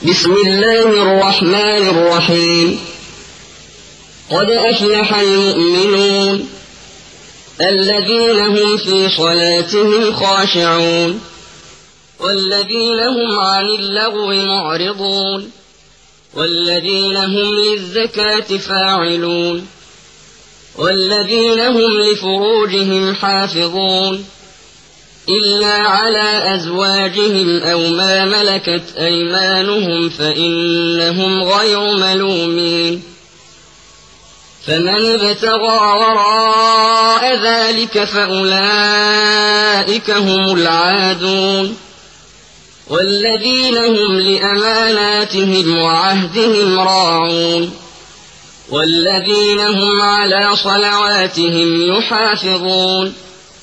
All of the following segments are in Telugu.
بسم الله الرحمن الرحيم قد أفلح المؤمنون الذين هم في صلاتهم خاشعون والذين هم عن اللغو معرضون والذين هم للزكاة فاعلون والذين هم لفروجهم حافظون إلا على أزواجهم أو ما ملكت أيمانهم فإنهم غير ملومين فمن ابتغى وراء ذلك فأولئك هم العادون والذين هم لأماناتهم وعهدهم راعون والذين هم على صلواتهم يحافظون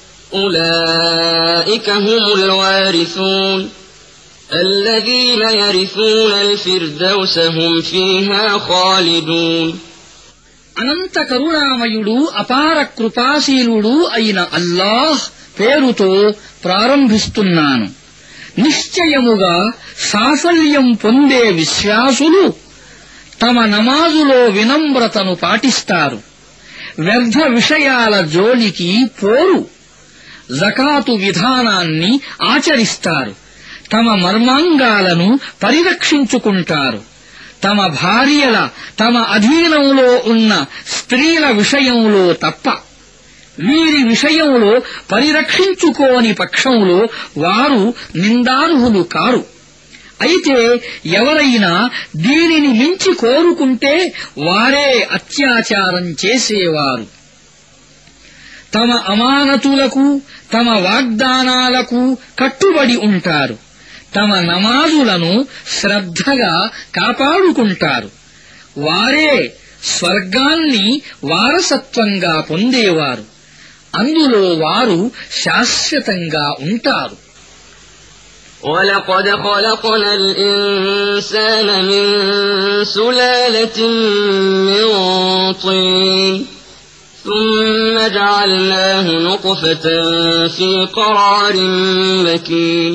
أولئك هم الوارثون الذين يرثون الفردوس هم فيها خالدون అనంత కరుణామయుడు అపార కృపాశీలుడు అయిన అల్లాహ్ పేరుతో ప్రారంభిస్తున్నాను. నిశ్చయముగా సాఫల్యం పొందే విశ్వాసులు తమ నమాజులో వినమ్రతను పాటిస్తారు, వ్యర్థ విషయాల జోలికి పోరు, జకాతు విధానాన్ని ఆచరిస్తారు, తమ మర్మాంగాలను పరిరక్షించుకుంటారు, తమ భార్యల తమ అధీనంలో ఉన్న స్త్రీల విషయంలో తప్ప వీరి విషయంలో పరిరక్షించుకోని పక్షంలో వారు నిందార్హులు కారు. అయితే ఎవరైనా దీనిని మించి కోరుకుంటే వారే అత్యాచారం చేసేవారు. తమ అమానతులకు తమ వాగ్దానాలకు కట్టుబడి ఉంటారు, తమ నమాజులను శ్రద్ధగా కాపాడుకుంటారు. వారే స్వర్గాన్ని వారసత్వంగా పొందేవారు, అందులో వారు శాశ్వతంగా ఉంటారు. وَلَقَدْ خَلَقْنَا الْإِنسَانَ مِنْ سُلَالَةٍ مِّنْ طِينٍ ثُمَّ جَعَلْنَاهُ نُطْفَةً فِي قَرَارٍ مَّكِينٍ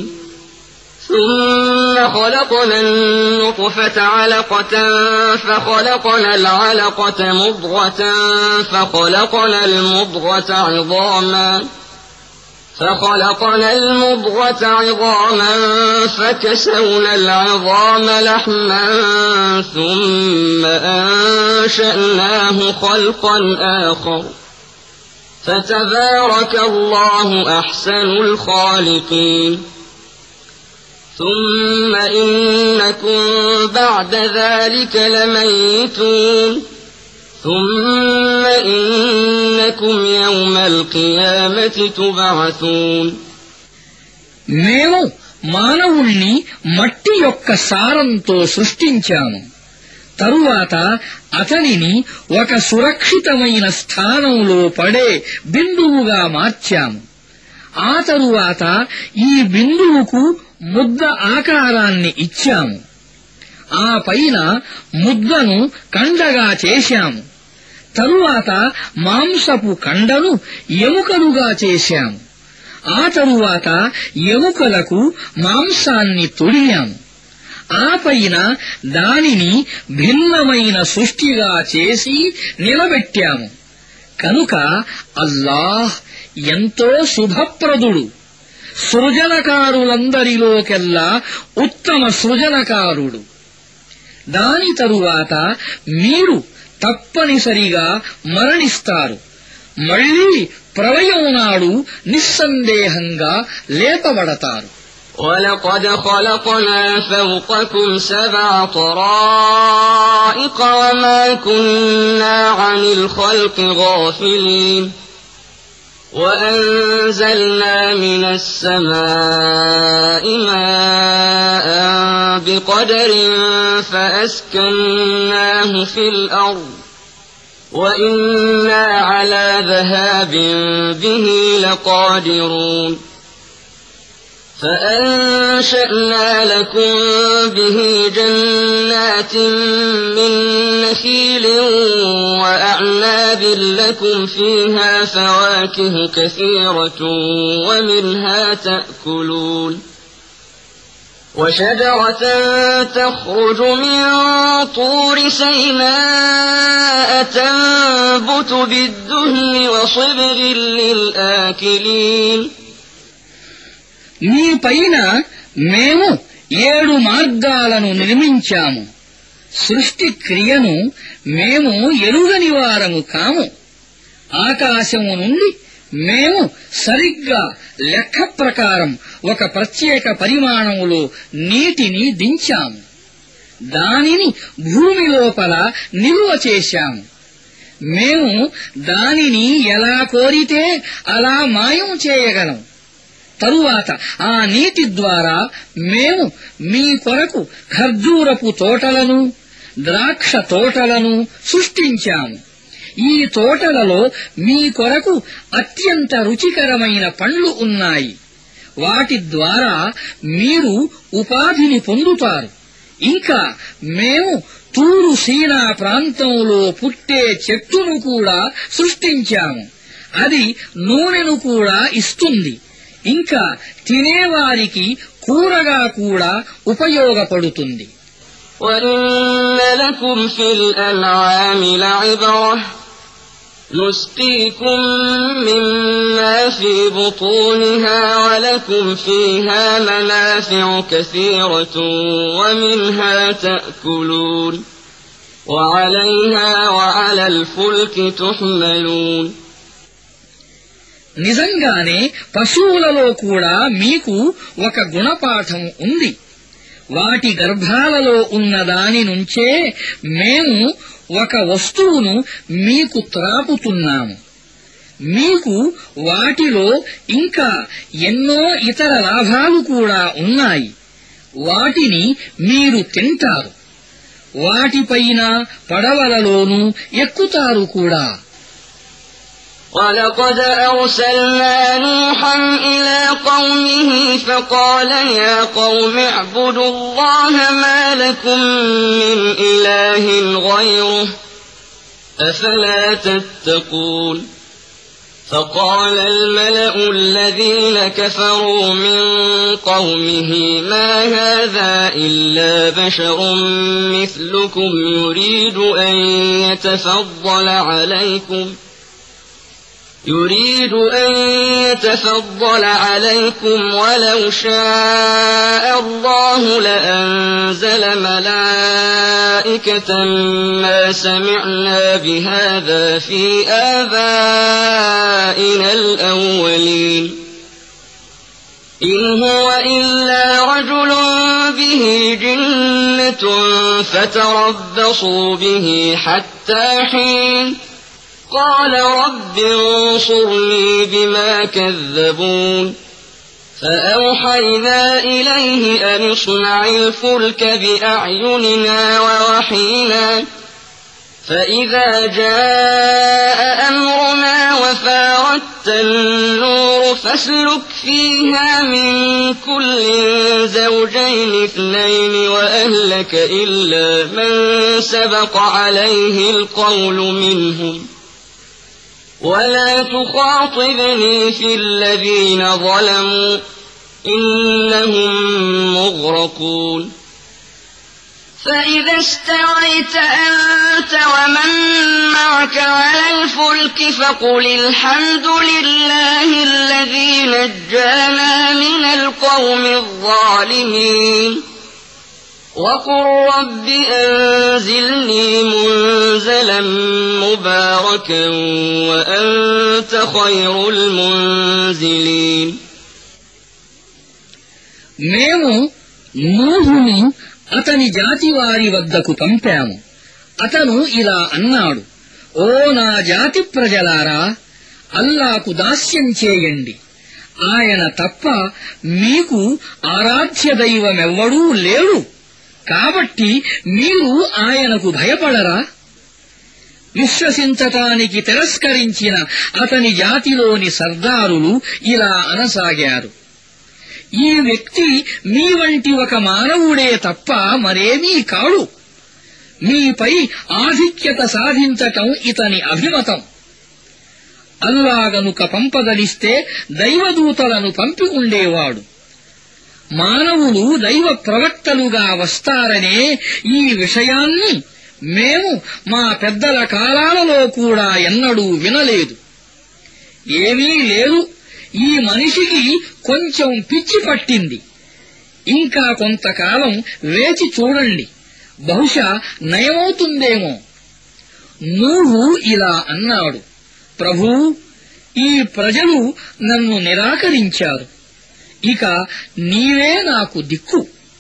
ثم خلقنا النطفة علقة فخلقنا العلقة مضغة فخلقنا المضغة عظاما فكسونا العظام لحما ثم أنشأناه خلقا آخر فتبارك الله أحسن الخالقين ثم إنكم بعد ذلك لميتون ثم إنكم يوم القيامة تبعثون మేము మానవుణ్ణి మట్టి యొక్క సారంతో సృష్టించాము, తరువాత అతనిని ఒక సురక్షితమైన స్థానంలో పడే బిందువుగా మార్చాము. ఆ తరువాత ఈ బిందువుకు ముద్ద ఆకారాన్ని ఇచ్చాము. ఆ పైన ముద్దను కండగా చేశాము. తరువాత మాంసపు కండను ఎముకలుగా చేశాము. ఆ తరువాత ఎముకలకు మాంసాన్ని తొడిగాము. ఆ పైన దానిని భిన్నమైన సృష్టిగా చేసి నిలబెట్టాము. కనుక అల్లాహ్ ఎంతో శుభప్రదుడు, సృజనకారులందరిలోకెల్లా ఉత్తమ సృజనకారుడు. దాని తరువాత మీరు తప్పనిసరిగా మరణిస్తారు, మళ్లీ ప్రళయం నాడు నిస్సందేహంగా లేపబడతారు. وَلَقَدْ خَلَقْنَا فَوْقَكُمْ سَبْعَ طَرَائِقَ وَمَا كُنَّا عَنِ الْخَلْقِ غَافِلِينَ وَأَنزَلْنَا مِنَ السَّمَاءِ مَاءً بِقَدَرٍ فَأَسْكَنَّاهُ فِي الْأَرْضِ وَإِنَّا عَلَى ذَهَابٍ بِهِ لَقَادِرُونَ فَأَنشَأْنَا لَكُم بِهِ جَنَّاتٍ مِّن نَّخِيلٍ وَأَعْنَابٍ لَّكُمْ فِيهَا فَوَاكِهُ كَثِيرَةٌ وَمِنْهَا تَأْكُلُونَ وشجرة تخرج من طور سيناء تنبت بالدهن وصبغ للآكلين మీ పైన మేము 7 మార్గాలను నిర్మించాము. సృష్టి క్రియను మేము ఎరుగని వారము కాము. ఆకాశము నుండి మేము సరిగ్గా లెక్క ప్రకారం ఒక ప్రత్యేక పరిమాణములో నీటిని దించాము. దానిని భూమి లోపల నిల్వ చేశాము. మేము దానిని ఎలా కోరితే అలా మాయం చేయగలం. తరువాత ఆ నీటి ద్వారా మేము మీ కొరకు ఖర్జూరపు తోటలను ద్రాక్ష తోటలను సృష్టించాము. ఈ తోటలలో మీ కొరకు అత్యంత రుచికరమైన పండ్లు ఉన్నాయి. వాటి ద్వారా మీరు ఉపాధిని పొందుతారు. ఇంకా మేము తూరు సీనా ప్రాంతంలో పుట్టే చెట్టును కూడా సృష్టించాము. అది నూనెను కూడా ఇస్తుంది. ఇంకా తినేవారికి కూరగా కూడా ఉపయోగపడుతుంది. وَإِنَّ لَكُمْ فِي الْأَنْعَامِ لَعِبْرَةً نُسْقِيكُم مِّمَّا فِي بُطُونِهَا وَلَكُمْ فِيهَا مَنَافِعُ كَثِيرَةٌ وَمِنْهَا تَأْكُلُونَ وَعَلَيْهَا وَعَلَى الْفُلْكِ تُحْمَلُونَ నిజంగానే పశువులలో కూడా మీకు ఒక గుణపాఠం ఉంది. వాటి గర్భాలలో ఉన్న దాని నుంచే మేము ఒక వస్తువును మీకు త్రాపుతున్నాము. మీకు వాటిలో ఇంకా ఎన్నో ఇతర లాభాలు కూడా ఉన్నాయి. వాటిని మీరు తింటారు. వాటిపైన పడవలలోనూ ఎక్కుతారు కూడా. وَلَقَدْ أَرْسَلْنَا نُوحًا إِلَىٰ قَوْمِهِ فَقَالَ يَا قَوْمِ اعْبُدُوا اللَّهَ مَا لَكُم مِّنْ إِلَٰهٍ غَيْرُهُ أَفَلَا تَتَّقُونَ فَقَالَ الْمَلَأُ الَّذِينَ كَفَرُوا مِن قَوْمِهِ مَا هَٰذَا إِلَّا بَشَرٌ مِّثْلُكُمْ يُرِيدُ أَن يتفضل عليكم ولو شاء الله لأنزل ملائكة ما سمعنا بهذا في آبائنا الأولين إن هو إلا رجل به جنة فتربصوا به حتى حين قال رب انصرني بما كذبون فأوحينا إليه أن اصنع الفلك بأعيننا ووحينا فإذا جاء أمرنا وفاردت النور فاسلك فيها من كل زوجين 2 وأهلك إلا من سبق عليه القول منهم ولا تخاطبني في الذين ظلموا إنهم مغرقون فإذا استويت أنت ومن معك على الفلك فقل الحمد لله الذي نجانا من القوم الظالمين وقل رب أنزلني منزلا مباركا وأنت خير المنزلين మేము నూహును అతని జాతి వారి వద్దకు పంపాము. అతను ఇలా అన్నాడు: ఓ నా జాతి ప్రజలారా, అల్లాకు దాస్యం చేయండి. ఆయన తప్ప మీకు ఆరాధ్య దైవమెవ్వడూ లేడు. కాబట్టి మీరు ఆయనకు భయపడరా? విశ్వసించటానికి తిరస్కరించిన అతని జాతిలోని సర్దారులు ఇలా అనసాగారు: ఈ వ్యక్తి మీ వంటి ఒక మానవుడే తప్ప మరేమీ కాడు. మీపై ఆధిక్యత సాధించటం ఇతని అభిమతం. అల్లా గనుక పంపదలిస్తే దైవదూతలను పంపి ఉండేవాడు. మానవులు దైవ ప్రవక్తలుగా వస్తారనే ఈ విషయాన్ని మేము మా పెద్దల కాలాలలో కూడా ఎన్నడూ వినలేదు. ఏమీ లేదు, ఈ మనిషికి కొంచెం పిచ్చి పట్టింది. ఇంకా కొంతకాలం వేచి చూడండి, బహుశా నయమవుతుందేమో. నూహు ఇలా అన్నాడు, ప్రభూ, ఈ ప్రజలు నన్ను నిరాకరించారు, ఇక నీవే నాకు దిక్కు.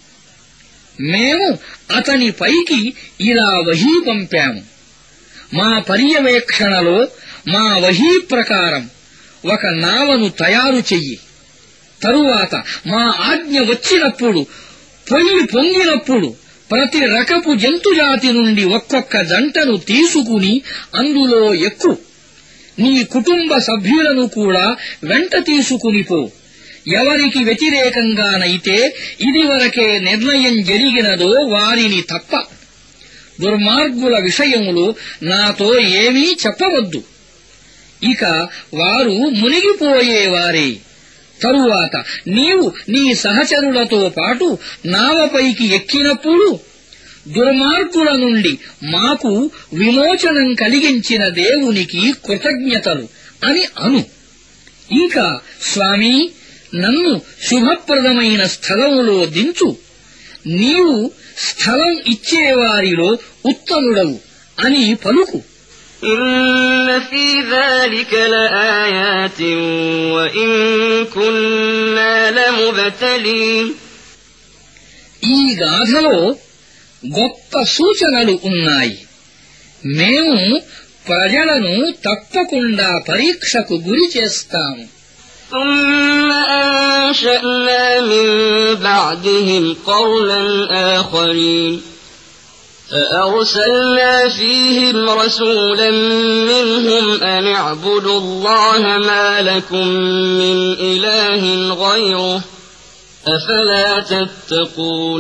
మేము అతని పైకి ఇలా వహీ పంపాము, మా పర్యవేక్షణలో మా వహీ ప్రకారం ఒక నావను తయారు చెయ్యి. తరువాత మా ఆజ్ఞ వచ్చినప్పుడు, పొయ్యి పొంగినప్పుడు ప్రతి రకపు జంతుజాతి నుండి ఒక్కొక్క జంటను తీసుకుని అందులో ఎక్కు. నీ కుటుంబ సభ్యులను కూడా వెంట తీసుకునిపో. ఎవరికి వ్యతిరేకంగానైతే ఇదివరకే నిర్ణయం జరిగినదో వారిని తప్ప. దుర్మార్గుల విషయంలో నాతో ఏమీ చెప్పవద్దు, ఇక వారు మునిగిపోయేవారే. తరువాత నీవు నీ సహచరులతో పాటు నావపైకి ఎక్కినప్పుడు దుర్మార్గుల నుండి మాకు విమోచనం కలిగించిన దేవునికి కృతజ్ఞతలు అని అను. ఇంకా స్వామీ, నన్ను శుభప్రదమైన స్థలములో దించు, నీవు స్థలం ఇచ్చేవారిలో ఉత్తముడవు అని పలుకు. إن في ذلك لآيات وإن كنا لمبتلين. ఈ గాథలో గొప్ప సూచనలు ఉన్నాయి. మేము ప్రజలను తప్పకుండా పరీక్షకు గురి చేస్తాము. ثم أنشأنا من بعدهم قرنا آخرين فأرسلنا فيهم رسولا منهم أن اعبدوا الله ما لكم من إله غيره أفلا تتقون.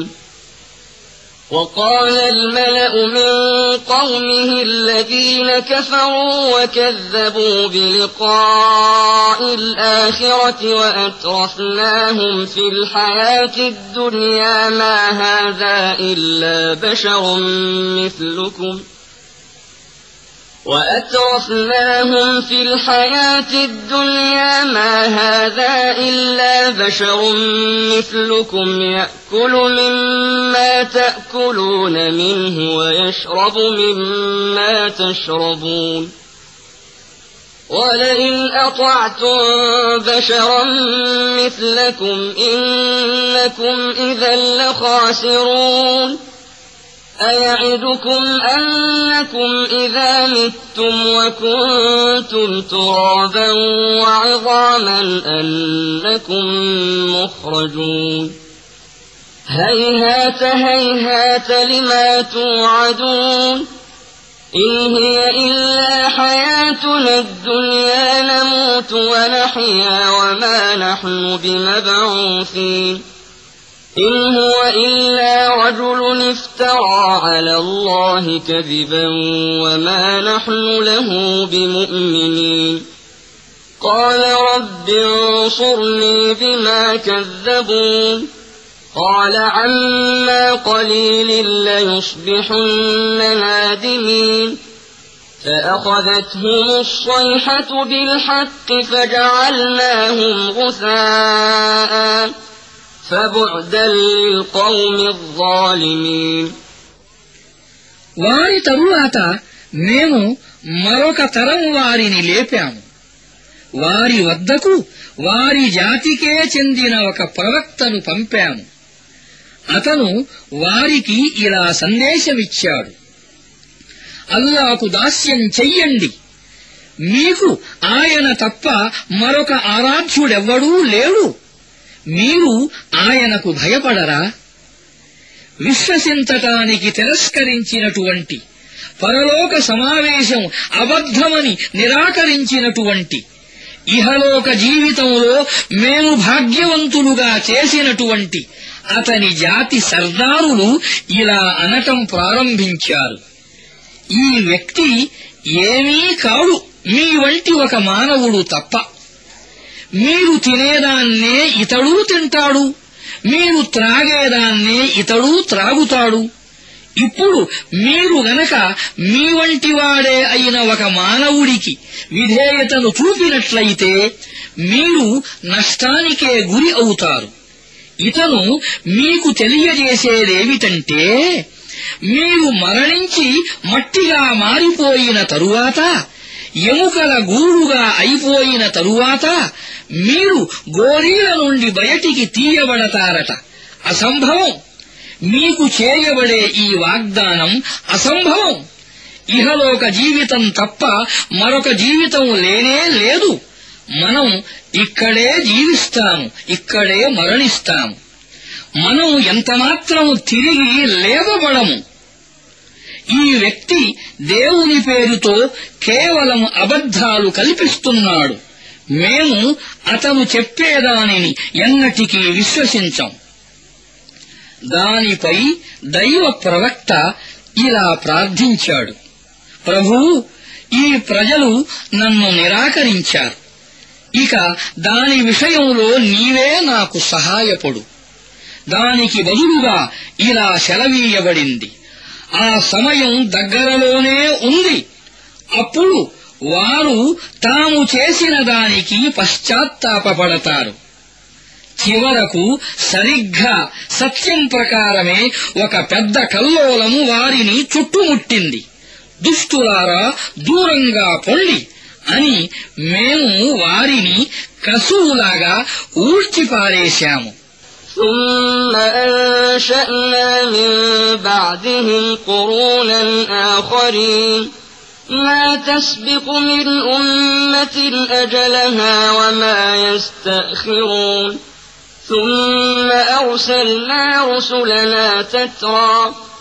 وقال الملأ من قومه الذين كفروا وكذبوا بلقاء الآخرة وأترفناهم في الحياة الدنيا ما هذا إلا بشر مثلكم يأكل مما تأكلون منه ويشرب مما تشربون ولئن أطعتم بشرا مثلكم إنكم إذا لخاسرون. أيعدكم أنكم إذا متم وكنتم ترابا وعظاما أنكم مخرجون. هيهات هيهات لما توعدون. إن هي إلا حياتنا الدنيا نموت ونحيا وما نحن بمبعوثين. إن هو إلا رجل افترى على الله كذبا وما نحن له بمؤمنين. قال رب انصرني بما كذبون. قال عما قليل ليصبحن نادمين. فأخذتهم الصيحة بالحق فجعلناهم غثاء فبعدا للقوم الظالمين. వారి తరువాత మేము మరొక తరం వారిని లేపాము. వారి వద్దకు వారి జాతికే చెందిన ఒక ప్రవక్తను పంపాము. అతను వారికి ఇలా సందేశమిచ్చాడు, అల్లాహకు దాస్యం చెయ్యండి, మీకు ఆయన తప్ప మరొక ఆరాధ్యుడెవ్వడూ లేడు, మీరు ఆయనకు భయపడరా? విశ్వసించటానికి తిరస్కరించినటువంటి, పరలోక సమావేశం అబద్ధమని నిరాకరించినటువంటి, ఇహలోక జీవితంలో మేము భాగ్యవంతులుగా చేసినటువంటి అతని జాతి సర్దారులు ఇలా అనటం ప్రారంభించారు, ఈ వ్యక్తి ఏమీ కాడు మీ వంటి ఒక మానవుడు తప్ప. మీరు తినేదాన్నే ఇతడు తింటాడు, మీరు త్రాగేదాన్నే ఇతడు త్రాగుతాడు. ఇప్పుడు మీరు గనక మీ వంటి వాడే అయిన ఒక మానవుడికి విధేయతను చూపినట్లయితే మీరు నష్టానికే గురి అవుతారు. ఇతను మీకు తెలియజేసేదేమిటంటే, మీరు మరణించి మట్టిగా మారిపోయిన తరువాత, ఎముకల గూడుగా అయిపోయిన తరువాత మీరు గోరీల నుండి బయటికి తీయబడతారట. అసంభవం. మీకు చేయబడే ఈ వాగ్దానం అసంభవం. ఇహలోక జీవితం తప్ప మరొక జీవితం లేనే లేదు. మనం ఇక్కడే జీవిస్తాము, ఇక్కడే మరణిస్తాము. మనం ఎంతమాత్రం తిరిగి లేవబడము. ఈ వ్యక్తి దేవుని పేరుతో కేవలం అబద్ధాలు కల్పిస్తున్నాడు. మేము అతను చెప్పేదానిని ఎన్నటికీ విశ్వసించం. దానిపై దైవ ప్రవక్త ఇలా ప్రార్థించాడు: ప్రభూ, ఈ ప్రజలు నన్ను నిరాకరించారు. ఇక దాని విషయంలో నీవే నాకు సహాయపడు. దానికి బదులుగా ఇలా సెలవీయబడింది: ఆ సమయం దగ్గరలోనే ఉంది. అప్పుడు వారు తాము చేసిన దానికి పశ్చాత్తాపపడతారు. చివరకు సరిగ్గా సత్యం ప్రకారమే ఒక పెద్ద కల్లోలము వారిని చుట్టుముట్టింది. దుష్టులారా, దూరంగా పొండి అని మేము వారిని కసువులాగా ఊడ్చిపారేశాము. ثم أنشأنا من بعدهم قرونا آخرين ما تسبق من أمة أجلها وما يستأخرون ثم أرسلنا رسلنا تترى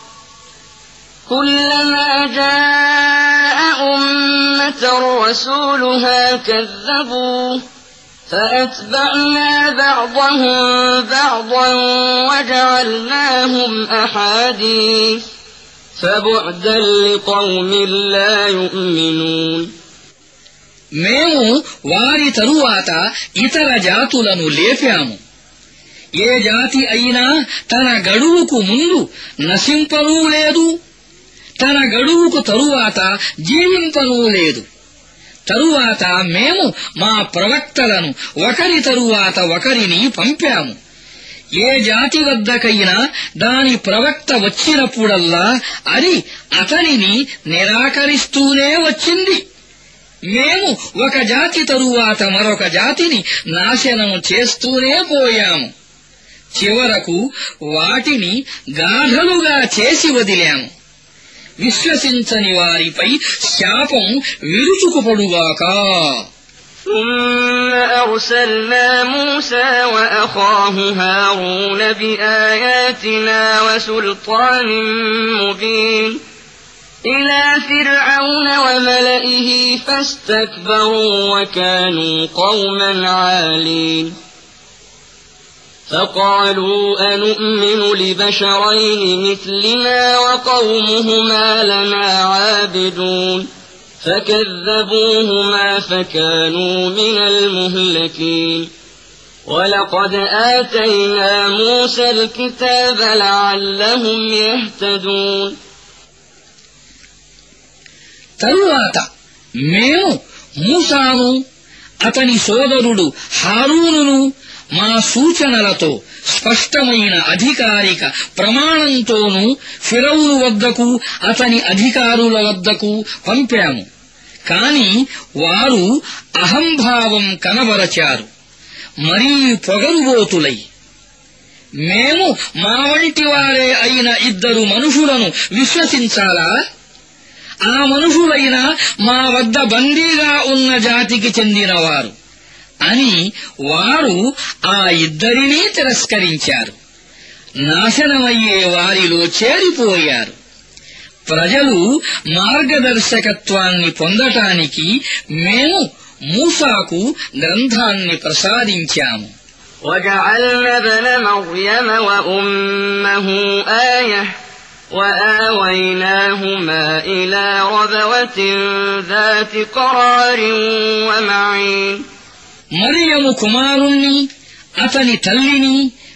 كلما جاء أمة رسولها كذبوه فأتبعنا بعضهم بعضا وجعلناهم أحاديث فبعدا لقوم لا يؤمنون. మేము వారి తరువాత ఇతర జాతులను లేపాము. ఏ జాతి అయినా తన గడువుకు ముందు నశింపనూ లేదు, తన గడువుకు తరువాత జీవింపనూ లేదు. తరువాత మేము మా ప్రవక్తలను ఒకరి తరువాత ఒకరిని పంపాము. ఏ జాతి వద్దకైనా దాని ప్రవక్త వచ్చినప్పుడల్లా అది అతనిని నిరాకరిస్తూనే వచ్చింది. మేము ఒక జాతి తరువాత మరొక జాతిని నాశనం చేస్తూనే పోయాము. చివరకు వాటిని గాఢలుగా చేసి వదిలాము. విశ్వసించని వారిపై శాపం విరుచుకుపడుగాక. ثم أرسلنا موسى وأخاه هارون بآياتنا وسلطان مبين إلى فرعون وملئه فاستكبروا وكانوا قوما عالين فقالوا أنؤمن لبشرين مثلنا وقومهما لنا عابدون فكذبوهما فكانوا من المهلكين ولقد آتينا موسى الكتاب لعلهم يهتدون. తరువాత మేము మూసాను అతని సోదరుడు హారూనును మా సూచనలతో స్పష్టమైన అధికారిక ప్రమాణంతోనూ ఫిరౌను వద్దకు అతని అధికారుల వద్దకు పంపాము. కాని వారు అహంభావం కనబరచారు, మరీ పొగరుబోతులై. మేము మా వంటి వారే అయిన ఇద్దరు మనుషులను విశ్వసించాలా? ఆ మనుషులైనా మా వద్ద బందీగా ఉన్న జాతికి చెందినవారు అని వారు ఆ ఇద్దరినీ తిరస్కరించారు. నాశనమయ్యే వారిలో చేరిపోయారు. ప్రజలు మార్గదర్శకత్వాన్ని పొందటానికి మేము మూసాకు గ్రంథాన్ని ప్రసాదించాము. وجعلنا ابن مريم وأمه آية وآويناهما إلى ربوة ذات قرار ومعين. మరియము కుమారుణ్ణి, అతని తల్లిని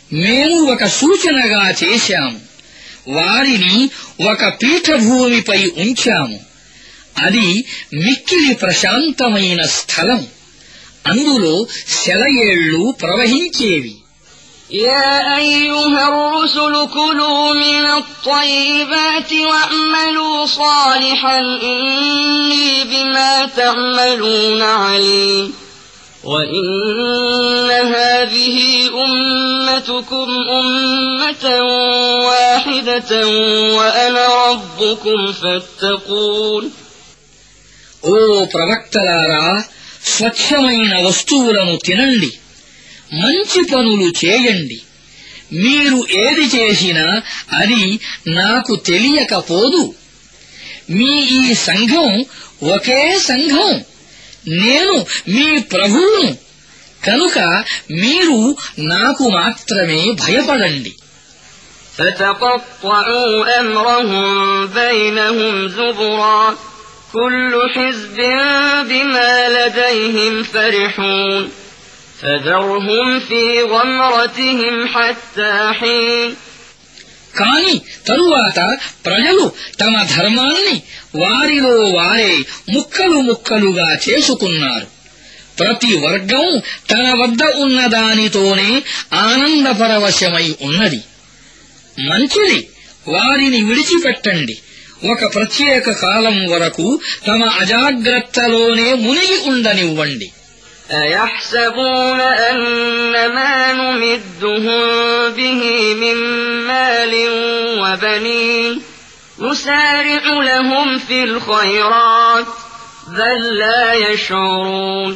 మేము ఒక సూచనగా చేశాము. వారిని ఒక పీఠభూమిపై ఉంచాము. అది మిక్కిలి ప్రశాంతమైన స్థలం. అందులో సెలయేళ్లు ప్రవహించేవి. يا أيها الرسل كلوا من الطيبات واعملوا صالحا إني بما تعملون عليم وإن هذه أمتكم أمة واحدة وأنا ربكم فاتقون. ఓ ప్రవక్తలారా, స్వచ్ఛమైన వస్తువులను తినండి, మంచి పనులు చేయండి. మీరు ఏది చేసినా అది నాకు తెలియకపోదు. మీ ఈ సంఘం ఒకే సంఘం. నేను మీ ప్రభువును. కనుక మీరు నాకు మాత్రమే భయపడండి. فَتَقَطَّعُوا أَمْرَهُم بَيْنَهُمْ زُبُرًا كُلُّ حِزْبٍ بِمَا لَدَيْهِمْ فَرِحُونَ فَذَرْهُمْ فِي غَمْرَتِهِمْ حَتَّى حِينٍ. కాని తరువాత ప్రజలు తమ ధర్మాన్ని వారిలో వారే ముక్కలు ముక్కలుగా చేసుకున్నారు. ప్రతి వర్గం తన వద్ద ఉన్న దానితోనే ఆనందపరవశమై ఉన్నది. మంచిది, వారిని విడిచిపెట్టండి. ఒక ప్రత్యేక కాలం వరకు తమ అజాగ్రత్తలోనే మునిగి ఉండనివ్వండి. أَيَحْسَبُونَ أَنَّمَا نُمِدُّهُم بِهِ مِن مَّالٍ وَبَنِينَ نُسَارِعُ لَهُمْ فِي الْخَيْرَاتِ بَل لَّا يَشْعُرُونَ.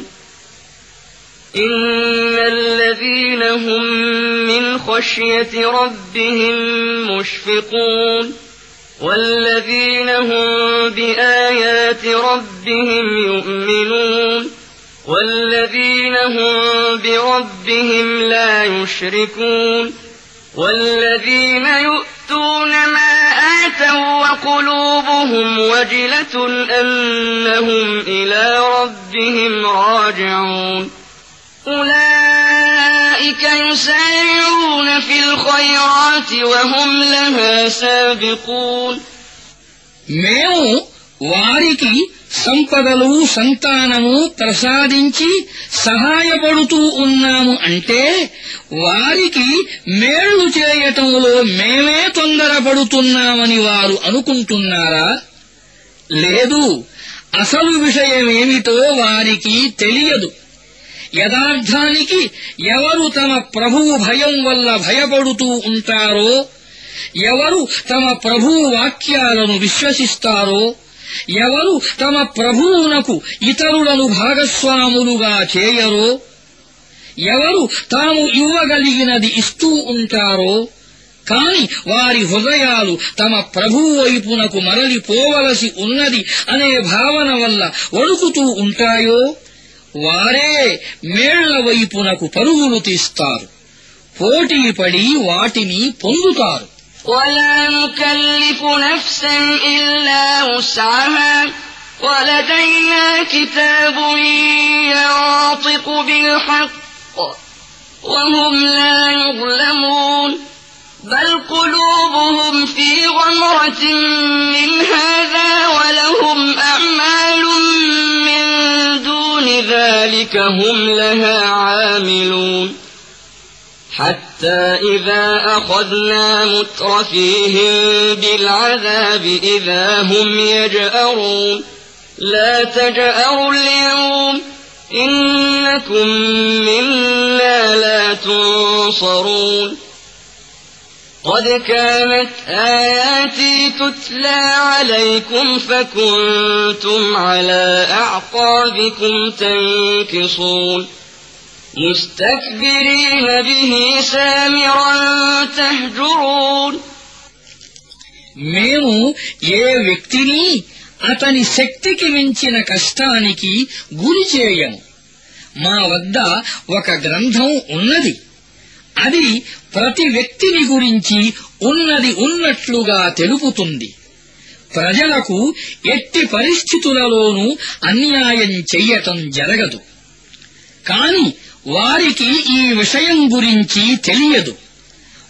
إِنَّ الَّذِينَ هُم مِّنْ خَشْيَةِ رَبِّهِم مُّشْفِقُونَ وَالَّذِينَ هُم بِآيَاتِ رَبِّهِمْ يُؤْمِنُونَ وَالَّذِينَ هُم بِرَبِّهِمْ لَا يُشْرِكُونَ وَالَّذِينَ يُؤْتُونَ مَا آتَوا وَقُلُوبُهُمْ وَجِلَةٌ أَنَّهُمْ إِلَى رَبِّهِمْ راجعون. أُولَئِكَ يُسَارِعُونَ فِي الْخَيْرَاتِ وَهُمْ لَهَا سَابِقُونَ. మేము వారికి సంపదలు సంతానము ప్రసాదించి సహాయపడుతూ ఉన్నాము అంటే వారికి మేళ్లు చేయటంలో మేమే తొందరపడుతున్నామని వారు అనుకుంటున్నారా? లేదు, అసలు విషయమేమిటో వారికి తెలియదు. యథార్థానికి ఎవరు తమ ప్రభువు భయం వల్ల భయపడుతూ ఉంటారో, ఎవరు తమ ప్రభువు వాక్యాలను విశ్వసిస్తారో, ఎవరు తమ ప్రభువునకు ఇతరులను భాగస్వాములుగా చేయరో, ఎవరు తాము ఇవ్వగలిగినది ఇస్తూ ఉంటారో, కాని వారి హృదయాలు తమ ప్రభువు వైపునకు మరలిపోవలసి ఉన్నది అనే భావన వల్ల వణుకుతూ ఉంటాయో, వారే మేళ్ల వైపునకు పరుగులు తీస్తారు, పోటీపడి వాటిని పొందుతారు. وَلَا نُكَلِّفُ نَفْسًا إِلَّا وُسْعَهَا وَلَدَيْنَا كِتَابٌ يَنطِقُ بِالْحَقِّ وَهُمْ لَا يُظْلَمُونَ. بَلْ قُلُوبُهُمْ فِي غَمْرَةٍ مِّنْ هَذَا وَلَهُمْ أَعْمَالٌ مِّن دُونِ ذَلِكَ هُمْ لَهَا عَامِلُونَ. حَتَّى إِذَا أَخَذْنَا مُتْرَفِيهِم بِالْعَذَابِ إِذَا هُمْ يَجْأَرُونَ. لَا تَجْأَرُوا الْيَوْمَ إِنَّكُمْ مِنَّا لَا تُنصَرُونَ. قَدْ كَانَتْ آيَاتِي تُتْلَى عَلَيْكُمْ فَكُنتُمْ عَلَى أَعْقَابِكُمْ تَنكِصُونَ مُسْتَكْبِرِينَ بِهِ سَامِرًا تَهْجُرُونَ. మేము ఏ వ్యక్తిని అతని శక్తికి మించిన కష్టానికి గురి చేయము. మా వద్ద ఒక గ్రంథం ఉన్నది. అది ప్రతి వ్యక్తిని గురించి ఉన్నది ఉన్నట్లుగా తెలుపుతుంది. ప్రజలకు ఎట్టి పరిస్థితులలోనూ అన్యాయం చెయ్యటం జరగదు. కాని వారికి ఈ విషయం గురించి తెలియదు.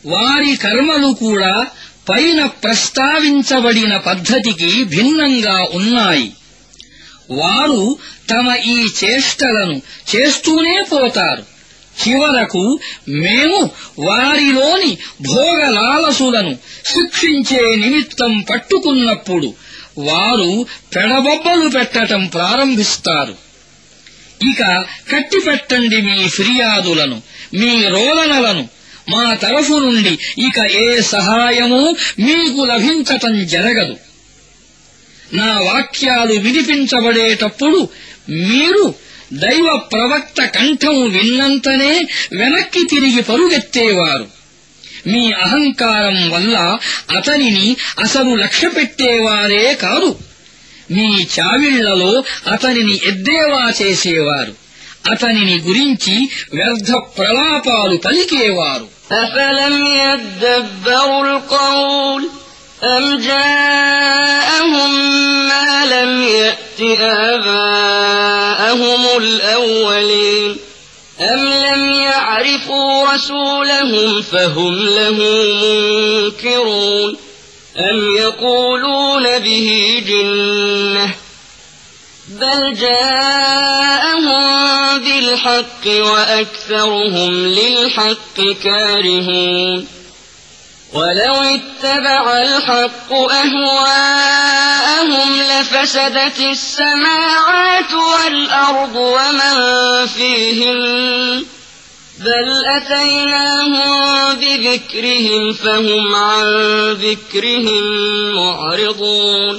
వారి కర్మలు కూడా పైన ప్రస్తావించబడిన పద్ధతికి భిన్నంగా ఉన్నాయి. వారు తమ ఈ చేష్టలను చేస్తూనే పోతారు. చివరకు మేము వారిలోని భోగలాలసులను శిక్షించే నిమిత్తం పట్టుకున్నప్పుడు వారు పెడబొబ్బలు పెట్టటం ప్రారంభిస్తారు. ఇక కట్టిపెట్టండి మీ ఫిర్యాదులను, మీ రోదనలను. మా తరఫు నుండి ఇక ఏ సహాయమూ మీకు లభించటం జరగదు. నా వాక్యాలు వినిపించబడేటప్పుడు మీరు దైవ ప్రవక్త కంఠం విన్నంతనే వెనక్కి తిరిగి పరుగెత్తేవారు. మీ అహంకారం వల్ల అతనిని అసలు లక్ష్యపెట్టేవారే కాదు. మీ చావిళ్లలో అతనిని ఎద్దేవా చేసేవారు. అతనిని గురించి వ్యర్థ ప్రలాపాలు పలికేవారు. أفلم يدبروا القول أم جاءهم ما لم يأت آباءهم الأولين أم لم يعرفوا رسولهم فهم له منكرون أم يقولون به جنة بل جاءهم بالحق وأكثرهم للحق كارهون ولو اتبع الحق أهواءهم لفسدت السماوات والأرض ومن فيهن بل أتيناهم بذكرهم فهم عن ذكرهم معرضون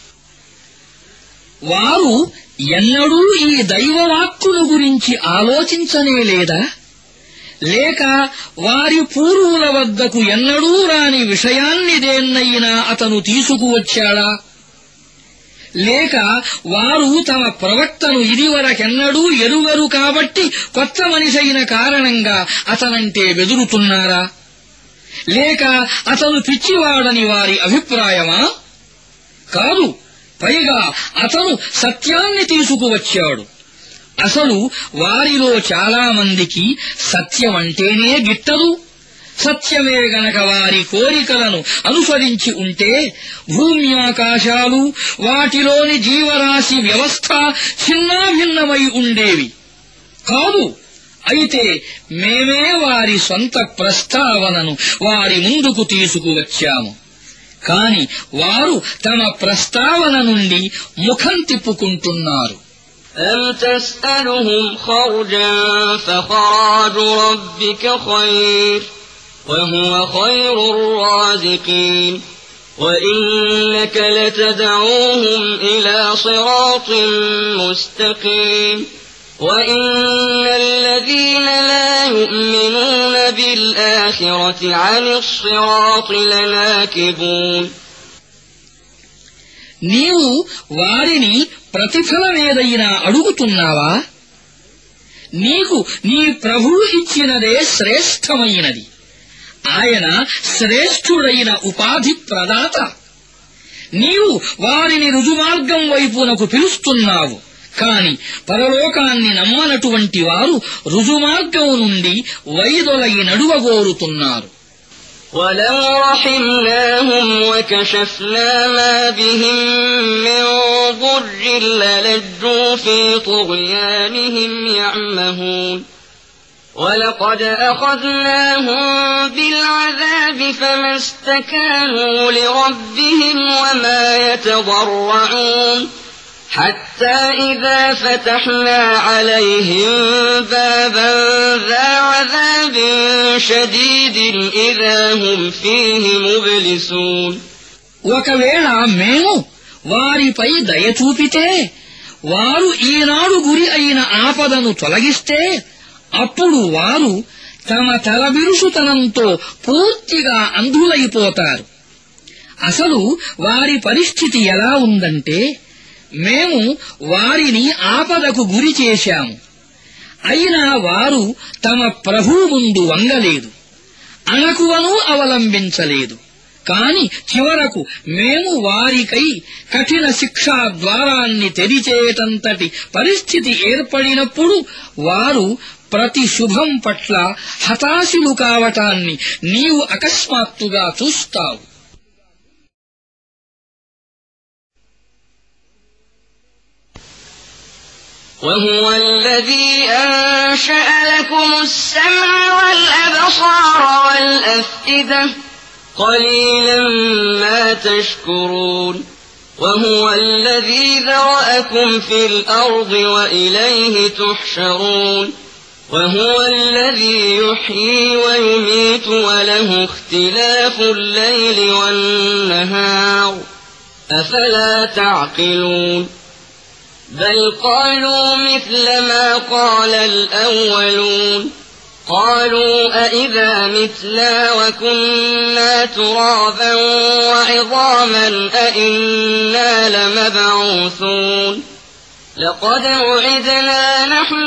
వారు ఎన్నడూ ఈ దైవవాక్కుల గురించి ఆలోచించనే లేదా? లేక వారి పూర్వుల వద్దకు ఎన్నడూ రాని విషయాన్ని దేన్నైనా అతను తీసుకువచ్చాడా? లేక వారు తమ ప్రవక్తను ఇదివరకెన్నడూ ఎరుగరు కాబట్టి కొత్త మనిషైన కారణంగా అతనంటే బెదురుతున్నారా? లేక అతను పిచ్చివాడని వారి అభిప్రాయమా? కాదు, పైగా అతను సత్యాన్ని తీసుకువచ్చాడు. అసలు వారిలో చాలా మందికి సత్యమంటేనే గిట్టదు. సత్యమే గనక వారి కోరికలను అనుసరించి ఉంటే భూమ్యాకాశాలు, వాటిలోని జీవరాశి వ్యవస్థ చిన్నాభిన్నమై ఉండేవి. కాదు, అయితే మేమే వారి సొంత ప్రస్తావనను వారి ముందుకు తీసుకువచ్చాము. కాని వారు తమ ప్రస్తావన నుండి ముఖం తిప్పుకుంటున్నారు. أم تسألهم خرجا فخراج ربك خير وهو خير الرازقين وإنك لتدعوهم إلى صراط مستقيم وإن الذين لا يؤمنون بالآخرة عن الصراط لناكبون నీవు వారిని ప్రతిఫలమేదైనా అడుగుతున్నావా? నీకు నీ ప్రభువు ఇచ్చినదే శ్రేష్టమైనది. ఆయన శ్రేష్ఠుడైన ఉపాధి ప్రదాత. నీవు వారిని రుజుమార్గం వైపునకు పిలుస్తున్నావు. కాని పరలోకాన్ని నమ్మనటువంటి వారు రుజుమార్గం నుండి వైదొలగి నడువగోరుతున్నారు. ولو رحمناهم وكشفنا ما بهم من ضر للجوا في طغيانهم يعمهون ولقد أخذناهم بالعذاب فما استكانوا لربهم وما يتضرعون حتى إذا فتحنا عليهم بابا ذا عذاب شديد إذا هم فيه مبلسون ఒకవేళ మేము వారిపై దయ చూపితే వారు ఈనాడు గురి అయిన ఆపదను తొలగిస్తే అప్పుడు వారు తమ తలబిరుసుతనంతో పూర్తిగా అంధులైపోతారు. అసలు వారి పరిస్థితి ఎలా ఉందంటే, మేము వారిని ఆపదకు గురి చేశాము. అయినా వారు తమ ప్రభువు ముందు వంగలేదు, అణకువను అవలంబించలేదు. కాని చివరకు మేము వారికై కఠిన శిక్షా ద్వారాన్ని తెరిచేటంతటి పరిస్థితి ఏర్పడినప్పుడు వారు ప్రతి శుభం పట్ల హతాశులు కావటాన్ని నీవు అకస్మాత్తుగా చూస్తావు. وهو الذي أنشأ لكم السمع والأبصار والأفئدة قليلا ما تشكرون وهو الذي ذرأكم في الأرض وإليه تحشرون وهو الذي يحيي ويميت وله اختلاف الليل والنهار أفلا تعقلون بل قالوا مثل ما قال الأولون قالوا أئذا متنا وكنا ترابا وعظاما أئنا لمبعوثون لقد وعدنا نحن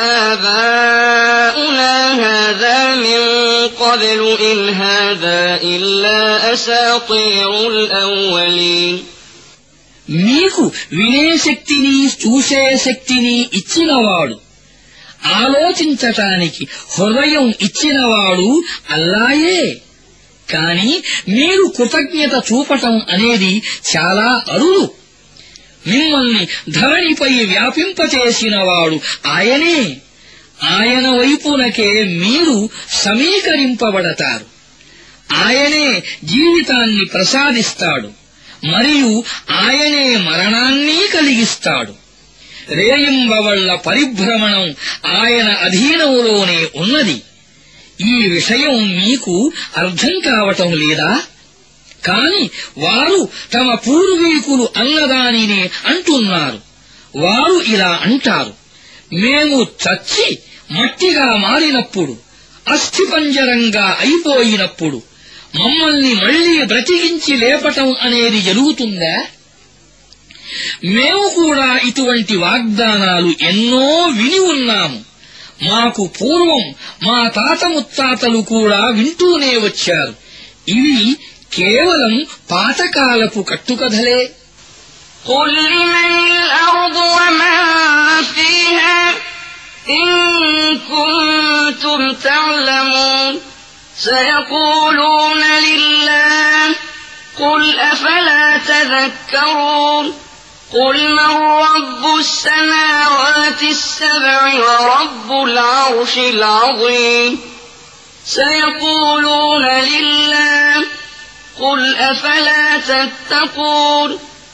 وآباؤنا هذا من قبل إن هذا إلا أساطير الأولين మీకు వినే శక్తిని చూసే శక్తిని ఇచ్చినవాడు, ఆలోచించటానికి హృదయం ఇచ్చినవాడు అల్లాయే. కాని మీరు కృతజ్ఞత చూపటం అనేది చాలా అరుదు. మిమ్మల్ని ధరణిపై వ్యాపింపచేసినవాడు ఆయనే. ఆయన వైపునకే మీరు సమీకరింపబడతారు. ఆయనే జీవితాన్ని ప్రసాదిస్తాడు మరియు ఆయనే మరణాన్ని కలిగిస్తాడు. రేయింబవళ్ల పరిభ్రమణం ఆయన అధీనంలోనే ఉన్నది. ఈ విషయం మీకు అర్థం కావటం లేదా? కాని వారు తమ పూర్వీకులు అన్నదానినే అంటున్నారు. వారు ఇలా అంటారు, మేము చచ్చి మట్టిగా మారినప్పుడు, అస్థిపంజరంగా అయిపోయినప్పుడు మమ్మల్ని మళ్లీ బ్రతికించి లేపటం అనేది జరుగుతుందా? మేము కూడా ఇటువంటి వాగ్దానాలు ఎన్నో విని ఉన్నాము. మాకు పూర్వం మా తాత ముత్తాతలు కూడా వింటూనే వచ్చారు. ఇవి కేవలం పాతకాలపు కట్టుకథలే. قل لمن الأرض ومن فيها إن كنتم تعلمون سيقولون لله قل أفلا تذكرون قل من رب السماوات السبع ورب العرش العظيم سيقولون لله قل أفلا تتقون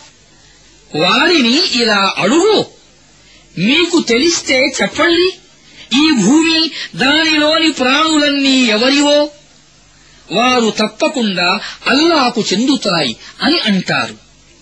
వారిని ఇలా అడుగు, మీకు తెలిస్తే చెప్పండి, ఈ భూమి దానిలోని ప్రాణులన్నీ ఎవరివో? వారు తప్పకుండా అల్లాకు చెందుతాయి అని అంటారు.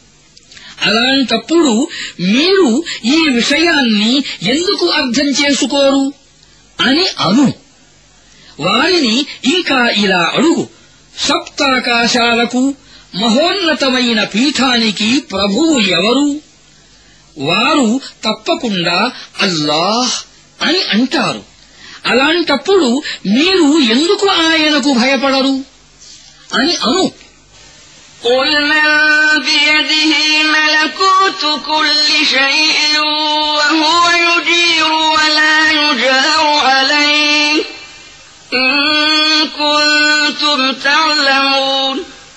అలాంటప్పుడు మీరు ఈ విషయాన్ని ఎందుకు అర్థం చేసుకోరు అని అను. వారిని ఇంకా ఇలా అడుగు, సప్తాకాశాలకు మహోన్నతమైన పీఠానికి ప్రభువు ఎవరు? వారు తప్పకుండా అల్లాహ్ అని అంటారు. అలాంటప్పుడు మీరు ఎందుకు ఆయనకు భయపడరు అని అను. قل من بيده ملكوت كل شيء وهو يجير ولا يجار عليه إن كنتم تعلمون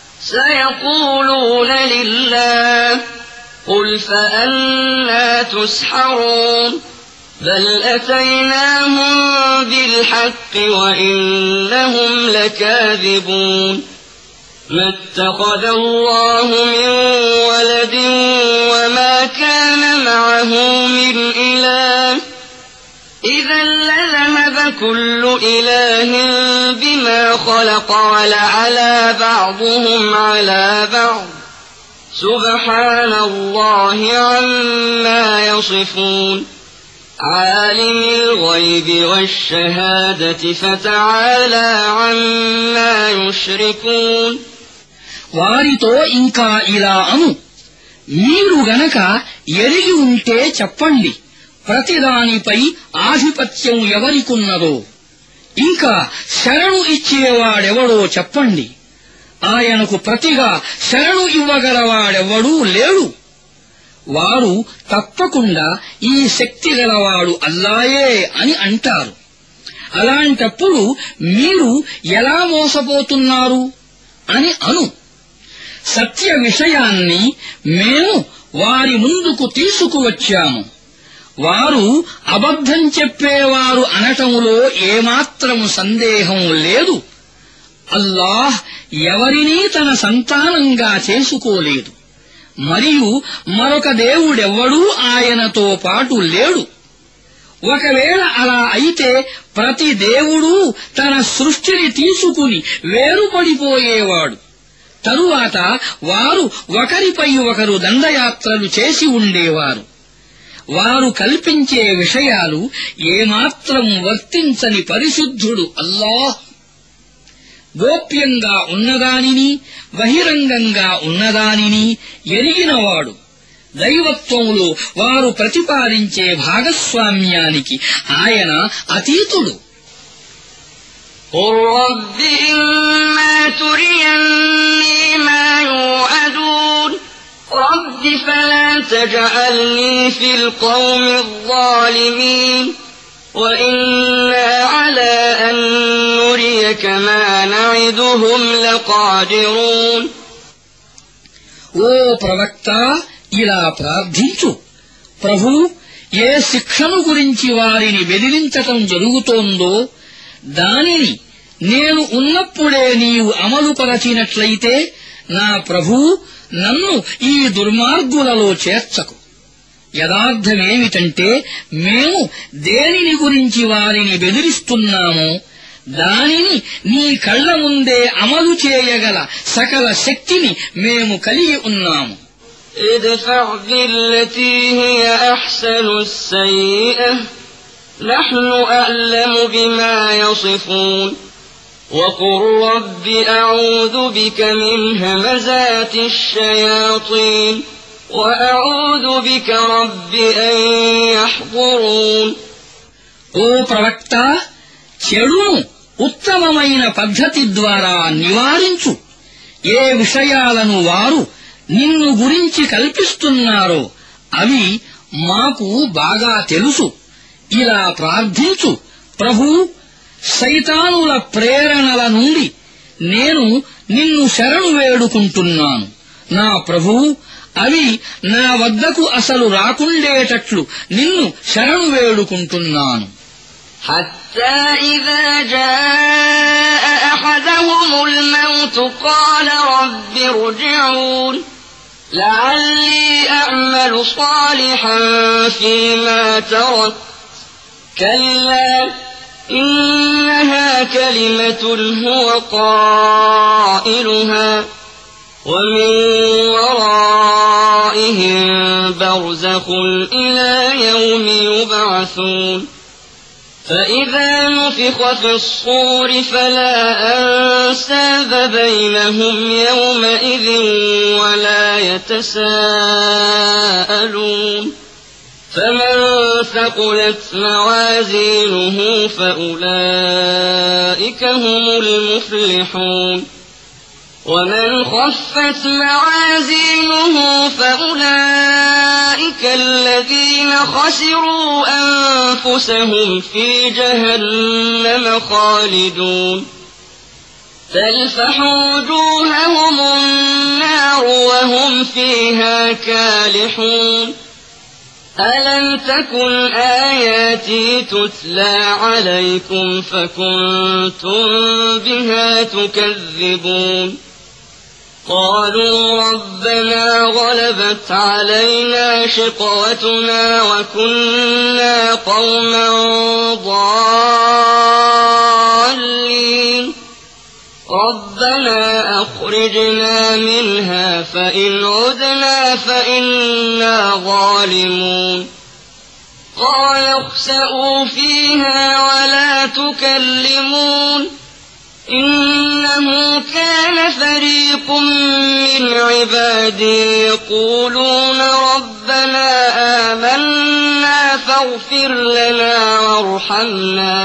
سيقولون لله قل فأنى تسحرون بل أتيناهم بالحق وإنهم لكاذبون ما اتخذ الله من ولد وما كان معه من إله إذا لذهب كل إله بما خلق ولعلى بعضهم على بعض سبحان الله عما يصفون عالم الغيب والشهادة فتعالى عما يشركون వారితో ఇంకా ఇలా అను, మీరు గనక ఎరిగి ఉంటే చెప్పండి, ప్రతిదానిపై ఆధిపత్యం ఎవరికున్నదో, ఇంకా శరణు ఇచ్చేవాడెవడో చెప్పండి. ఆయనకు ప్రతిగా శరణు ఇవ్వగలవాడెవడూ లేడు. వారు తప్పకుండా ఈ శక్తి గలవాడు అల్లాయే అని అంటారు. అలాంటప్పుడు మీరు ఎలా మోసపోతున్నారు అని అను. సత్య విషయాన్ని మేము వారి ముందుకు తీసుకువచ్చాము. వారు అబద్ధం చెప్పేవారు అనటములో ఏమాత్రం సందేహం లేదు. అల్లాహ్ ఎవరినీ తన సంతానంగా చేసుకోలేదు, మరియు మరొక దేవుడెవ్వడూ ఆయనతో పాటు లేడు. ఒకవేళ అలా అయితే ప్రతి దేవుడూ తన సృష్టిని తీసుకుని వేరుపడిపోయేవాడు. తరువాత వారు ఒకరిపై ఒకరు దండయాత్రలు చేసి ఉండేవారు. వారు కల్పించే విషయాలు ఏమాత్రం వర్తించని పరిశుద్ధుడు అల్లాహ్. గోప్యంగా ఉన్నదానిని, బహిరంగంగా ఉన్నదానిని ఎరిగినవాడు. దైవత్వములో వారు ప్రతిపాదించే భాగస్వామ్యానికి ఆయన అతీతుడు. قل رب إما تريني ما يوعدون رب فلا تجعلني في القوم الظالمين وإنا على أن نريك ما نعدهم لقادرون. ఓ ప్రవక్త, ఇలా ప్రార్థించు, ప్రభూ, ఏ శిక్షను గురించి వారిని బెదిరించటం జరుగుతోందో దానిని నేను ఉన్నప్పుడే నీవు అమలుపరచినట్లయితే నా ప్రభూ, నన్ను ఈ దుర్మార్గులలో చేర్చకు. యథార్థమేమిటంటే మేము దేనిని గురించి వారిని బెదిరిస్తున్నామో దానిని నీ కళ్ల ముందే అమలు చేయగల సకల శక్తిని మేము కలిగి ఉన్నాము. ادفع بالتي هي أحسن السيئة نحن أعلم بما يصفون وقل رب أعوذ بك من همزات الشياطين وأعوذ بك رب أن يحضرون. ఓ ప్రవక్త, చెడును ఉత్తమమైన పద్ధతి ద్వారా నివారించు. ఏ విషయాలను వారు నిన్ను గురించి కల్పిస్తున్నారో అవి మాకు బాగా తెలుసు. ఇలా ప్రార్థించు, ప్రభూ, శైతానుల ప్రేరణల నుండి నేను నిన్ను శరణు వేడుకుంటున్నాను. నా ప్రభూ, అవి నా వద్దకు అసలు రాకుండేటట్లు నిన్ను శరణు వేడుకుంటున్నాను. حتى إذا جاء أحدهم الموت قال رب ارجعون لعلي أعمل صالحا فيما تركت كلا إنها كلمة هو قائلها ومن ورائهم برزخ إلى يوم يبعثون فإذا نفخ في الصور فلا أنساب بينهم يومئذ ولا يتساءلون فمن ثقلت موازينه فأولئك هم المفلحون ومن خفت موازينه فأولئك الذين خسروا أنفسهم في جهنم خالدون تلفح وجوههم النار وهم فيها كالحون ألم تكن آياتي تتلى عليكم فكنتم بها تكذبون قالوا ربنا غلبت علينا شقوتنا وكنا قوما ضالين ربنا أخرجنا منها فإن عدنا فإنا ظالمون قال اخسئوا فيها ولا تكلمون إنه كان فريق من عبادي يقولون ربنا آمنا فاغفر لنا وارحمنا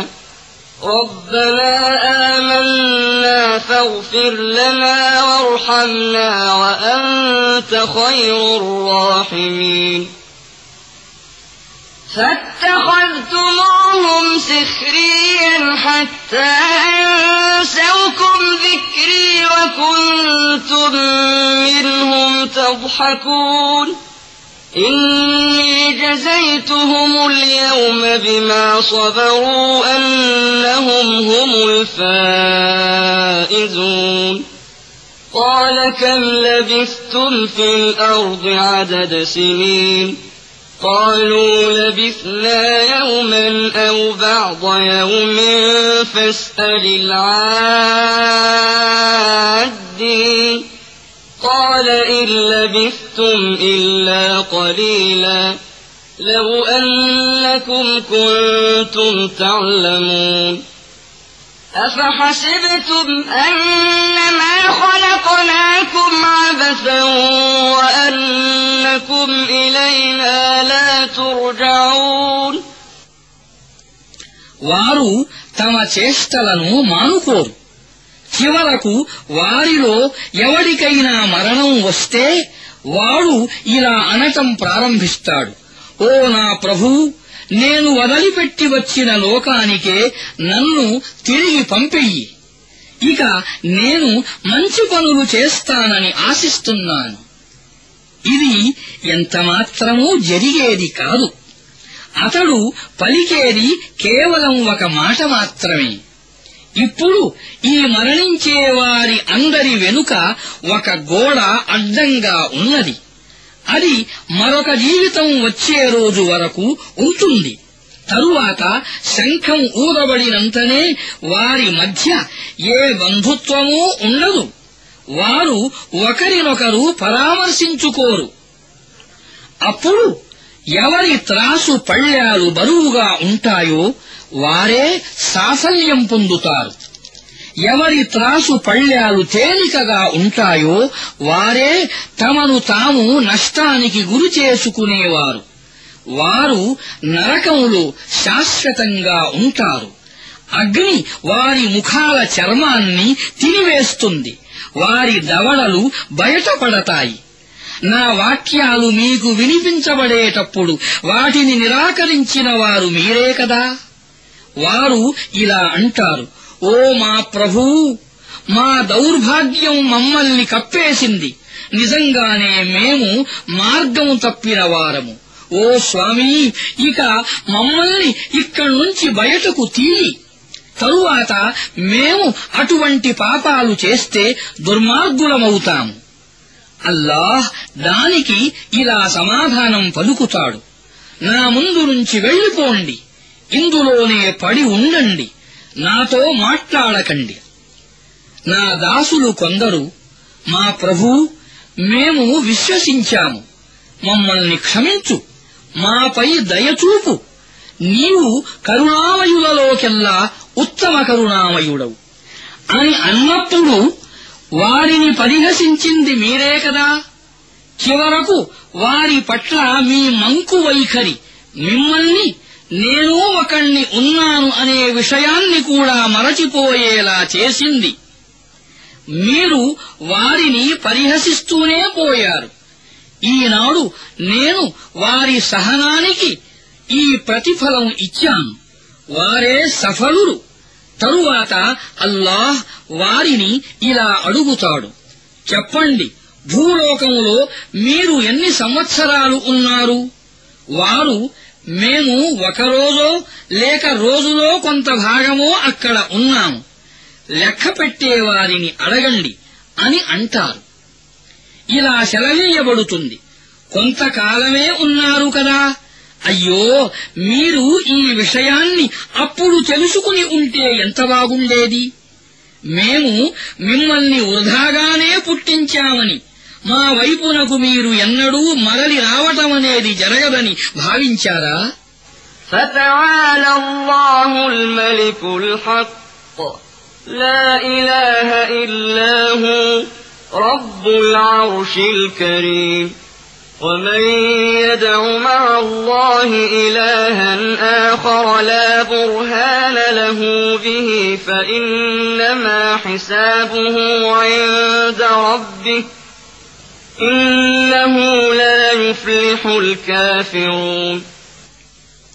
وأنت خير الراحمين فاتخذتموهم سخريا حتى أنسوكم ذكري وكنتم منهم تضحكون إني جزيتهم اليوم بما صبروا أنهم هم الفائزون قال كم لبثتم في الأرض عدد سنين قالوا لبثنا يوما أو بعض يوم فاسأل العادين قال إن لبثتم إلا قليلا لو أنكم كنتم تعلمون أفحسبتم أنما خلقناكم عبثا وأنكم إلينا لا ترجعون వారు తమ చేష్టలను మానుకోరు. చివరకు వారిలో ఎవరికైనా మరణం వస్తే వాడు ఇలా అనటం ప్రారంభిస్తాడు, ఓ నా ప్రభూ, నేను వదిలిపెట్టి వచ్చిన లోకానికే నన్ను తిరిగి పంపెయ్యి. ఇక నేను మంచి పనులు చేస్తానని ఆశిస్తున్నాను. ఇది ఎంతమాత్రమూ జరిగేది కాదు. అతడు పలికేది కేవలం ఒక మాట మాత్రమే. ఇప్పుడు ఈ మరణించే వారి అందరి వెనుక ఒక గోడ అడ్డంగా ఉన్నది. అది మరొక జీవితం వచ్చే రోజు వరకు ఉంటుంది. తరువాత శంఖం ఊదబడినంతనే వారి మధ్య ఏ బంధుత్వమూ ఉండదు. వారు ఒకరినొకరు పరామర్శించుకోరు. అప్పుడు ఎవరి త్రాసు పళ్ళ్యాలు బరువుగా ఉంటాయో వారే సాఫల్యం పొందుతారు. ఎవరి త్రాసు పళ్ళ్యాలు తేలికగా ఉంటాయో వారే తమను తాము నష్టానికి గురి చేసుకునేవారు. వారు నరకంలో శాశ్వతంగా ఉంటారు. అగ్ని వారి ముఖాల చర్మాన్ని తినివేస్తుంది. వారి దవడలు బయటపడతాయి. నా వాక్యాలు మీకు వినిపించబడేటప్పుడు వాటిని నిరాకరించిన వారు మీరే కదా. వారు ఇలా అంటారు, ఓ మా ప్రభూ, మా దౌర్భాగ్యం మమ్మల్ని కప్పేసింది. నిజంగానే మేము మార్గం తప్పిన వారము. ఓ స్వామీ, ఇక మమ్మల్ని ఇక్కడి నుంచి బయటకు తీయి. తరువాత మేము అటువంటి పాపాలు చేస్తే దుర్మార్గులమవుతాము. అల్లాహ్ దానికి ఇలా సమాధానం పలుకుతాడు, నా ముందు నుంచి వెళ్ళిపోండి, ఇందులోనే పడి ఉండండి, నాతో మాట్లాడకండి. నా దాసులు కొందరు, మా ప్రభూ, మేము విశ్వసించాము, మమ్మల్ని క్షమించు, మాపై దయచూపు, నీవు కరుణామయులలోకెల్లా ఉత్తమ కరుణామయుడవు అని అన్నప్పుడు వారిని పరిహసించింది మీరే కదా. చివరకు వారి పట్ల మీ మంకు వైఖరి మిమ్మల్ని నేను ఒకణ్ణి ఉన్నాను అనే విషయాన్ని కూడా మరచిపోయేలా చేసింది. మీరు వారిని పరిహసిస్తూనే పోయారు. ఈనాడు నేను వారి సహనానికి ఈ ప్రతిఫలం ఇచ్చాను. వారే సఫలురు. తరువాత అల్లాహ్ వారిని ఇలా అడుగుతాడు, చెప్పండి, భూలోకంలో మీరు ఎన్ని సంవత్సరాలు ఉన్నారు? వారు, మేము ఒక రోజో లేక రోజులో కొంత భాగమో అక్కడ ఉన్నాము, లెక్క పెట్టేవారిని అడగండి అని అంటారు. ఇలా సెలవీయబడుతుంది, కొంతకాలమే ఉన్నారు కదా. అయ్యో, మీరు ఈ విషయాన్ని అప్పుడు తెలుసుకుని ఉంటే ఎంత బాగుండేది. మేము మిమ్మల్ని వృధాగానే పుట్టించామని, మా వైపునకు మీరు ఎన్నడూ మరలి రావటమనేది జరగదని భావించారా? فتعالى الله الملك الحق لا إله إلا هو رب العرش الكريم ومن يدع مع الله إلها آخر لا برهان له به فإنما حسابه عند ربه إنه لا يفلح الكافرون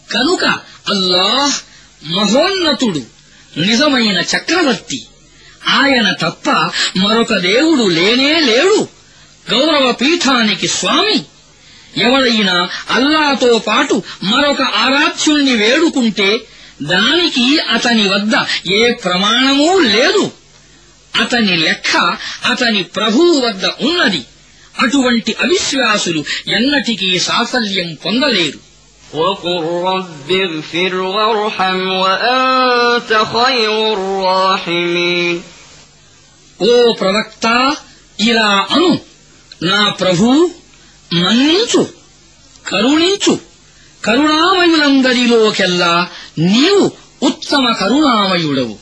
కనుక అల్లాహ్ మహోన్నతుడు, నిజమైన చక్రవర్తి. ఆయన తప్ప మరొక దేవుడు లేనే లేడు. గౌరవ పీఠానికి స్వామి. ఎవడైనా అల్లాతో పాటు మరొక ఆరాధ్యుణ్ణి వేడుకుంటే దానికి అతని వద్ద ఏ ప్రమాణమూ లేదు. అతని లెక్క అతని ప్రభువు వద్ద ఉన్నది. అటువంటి అవిశ్వాసులు ఎన్నటికీ సాఫల్యం పొందలేరు. وقل رب اغفر وارحم وأنت خير الراحمين. ఓ ప్రవక్త, ఇలా అను, నా ప్రభూ, మన్నించు, కరుణించు. కరుణామయులందరిలోకెల్లా నీవు ఉత్తమ కరుణామయుడవు.